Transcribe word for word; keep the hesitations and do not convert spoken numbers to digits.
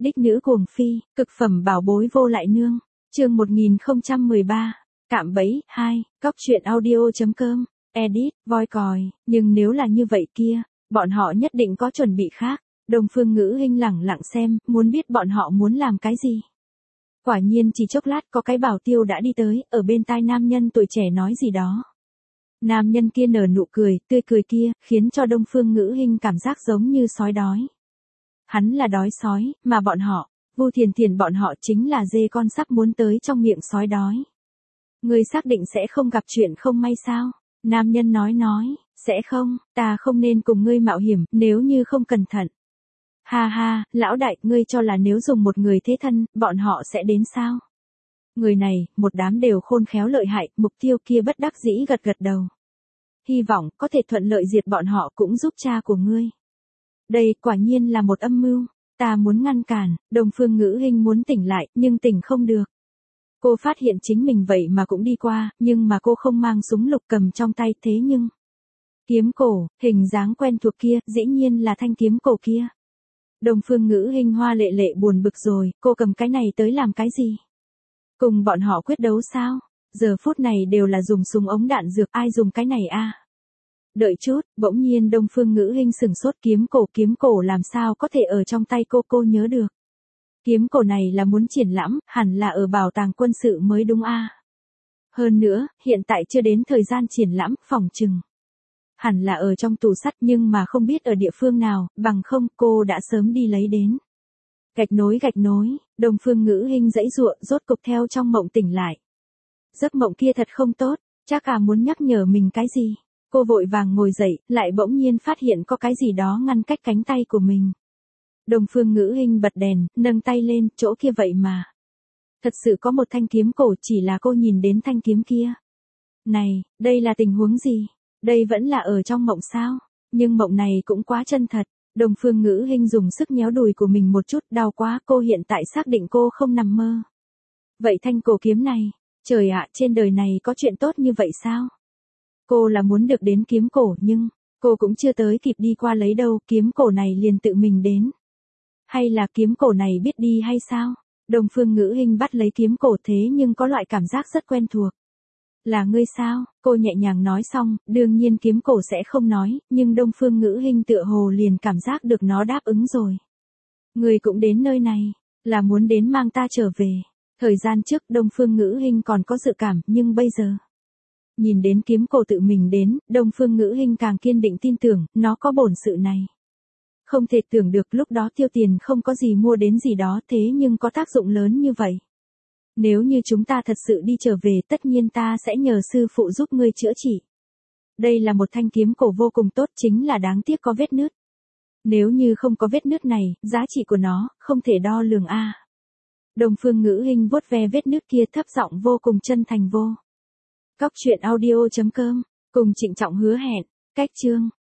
Đích nữ cuồng phi, cực phẩm bảo bối vô lại nương. Chương một nghìn không trăm mười ba. Cạm bẫy hai. Cóc truyện audio chấm com. Edit, voi còi, nhưng nếu là như vậy kia, bọn họ nhất định có chuẩn bị khác. Đông Phương Ngữ Hinh lẳng lặng xem, muốn biết bọn họ muốn làm cái gì. Quả nhiên chỉ chốc lát có cái bảo tiêu đã đi tới, ở bên tai nam nhân tuổi trẻ nói gì đó. Nam nhân kia nở nụ cười, tươi cười kia, khiến cho Đông Phương Ngữ Hinh cảm giác giống như sói đói. Hắn là đói sói, mà bọn họ, Vu Thiền Thiền bọn họ chính là dê con sắp muốn tới trong miệng sói đói. Ngươi xác định sẽ không gặp chuyện không may sao? Nam nhân nói nói, sẽ không, ta không nên cùng ngươi mạo hiểm, nếu như không cẩn thận. Ha ha, lão đại, ngươi cho là nếu dùng một người thế thân, bọn họ sẽ đến sao? Người này, một đám đều khôn khéo lợi hại, mục tiêu kia bất đắc dĩ gật gật đầu. Hy vọng, có thể thuận lợi diệt bọn họ cũng giúp cha của ngươi. Đây, quả nhiên là một âm mưu, ta muốn ngăn cản, Đông Phương Ngữ Hinh muốn tỉnh lại, nhưng tỉnh không được. Cô phát hiện chính mình vậy mà cũng đi qua, nhưng mà cô không mang súng lục cầm trong tay thế nhưng. Kiếm cổ, hình dáng quen thuộc kia, dĩ nhiên là thanh kiếm cổ kia. Đông Phương Ngữ Hinh hoa lệ lệ buồn bực rồi, cô cầm cái này tới làm cái gì? Cùng bọn họ quyết đấu sao? Giờ phút này đều là dùng súng ống đạn dược, ai dùng cái này a? Đợi chút, bỗng nhiên Đông Phương Ngữ Hinh sửng sốt, kiếm cổ kiếm cổ làm sao có thể ở trong tay cô cô nhớ được. Kiếm cổ này là muốn triển lãm, hẳn là ở bảo tàng quân sự mới đúng a. Hơn nữa, hiện tại chưa đến thời gian triển lãm, phòng trừng. Hẳn là ở trong tủ sắt nhưng mà không biết ở địa phương nào, bằng không cô đã sớm đi lấy đến. Gạch nối gạch nối, Đông Phương Ngữ Hinh giãy giụa, rốt cục theo trong mộng tỉnh lại. Giấc mộng kia thật không tốt, chắc à muốn nhắc nhở mình cái gì. Cô vội vàng ngồi dậy, lại bỗng nhiên phát hiện có cái gì đó ngăn cách cánh tay của mình. Đông Phương Ngữ Hinh bật đèn, nâng tay lên, chỗ kia vậy mà. Thật sự có một thanh kiếm cổ, chỉ là cô nhìn đến thanh kiếm kia. Này, đây là tình huống gì? Đây vẫn là ở trong mộng sao? Nhưng mộng này cũng quá chân thật. Đông Phương Ngữ Hinh dùng sức nhéo đùi của mình một chút, đau quá, cô hiện tại xác định cô không nằm mơ. Vậy thanh cổ kiếm này, trời ạ, trên đời này có chuyện tốt như vậy sao? Cô là muốn được đến kiếm cổ nhưng, cô cũng chưa tới kịp đi qua lấy đâu, kiếm cổ này liền tự mình đến. Hay là kiếm cổ này biết đi hay sao? Đông Phương Ngữ Hinh bắt lấy kiếm cổ thế nhưng có loại cảm giác rất quen thuộc. Là ngươi sao? Cô nhẹ nhàng nói xong, đương nhiên kiếm cổ sẽ không nói, nhưng Đông Phương Ngữ Hinh tựa hồ liền cảm giác được nó đáp ứng rồi. Ngươi cũng đến nơi này, là muốn đến mang ta trở về. Thời gian trước Đông Phương Ngữ Hinh còn có dự cảm, nhưng bây giờ. Nhìn đến kiếm cổ tự mình đến, Đông Phương Ngữ Hinh càng kiên định tin tưởng, nó có bổn sự này. Không thể tưởng được lúc đó tiêu tiền không có gì mua đến gì đó thế nhưng có tác dụng lớn như vậy. Nếu như chúng ta thật sự đi trở về tất nhiên ta sẽ nhờ sư phụ giúp ngươi chữa trị. Đây là một thanh kiếm cổ vô cùng tốt, chính là đáng tiếc có vết nứt. Nếu như không có vết nứt này, giá trị của nó, không thể đo lường a. Đông Phương Ngữ Hinh vuốt ve vết nứt kia thấp giọng vô cùng chân thành vô. Cóc truyện audio chấm com, cùng trịnh trọng hứa hẹn, cách chương.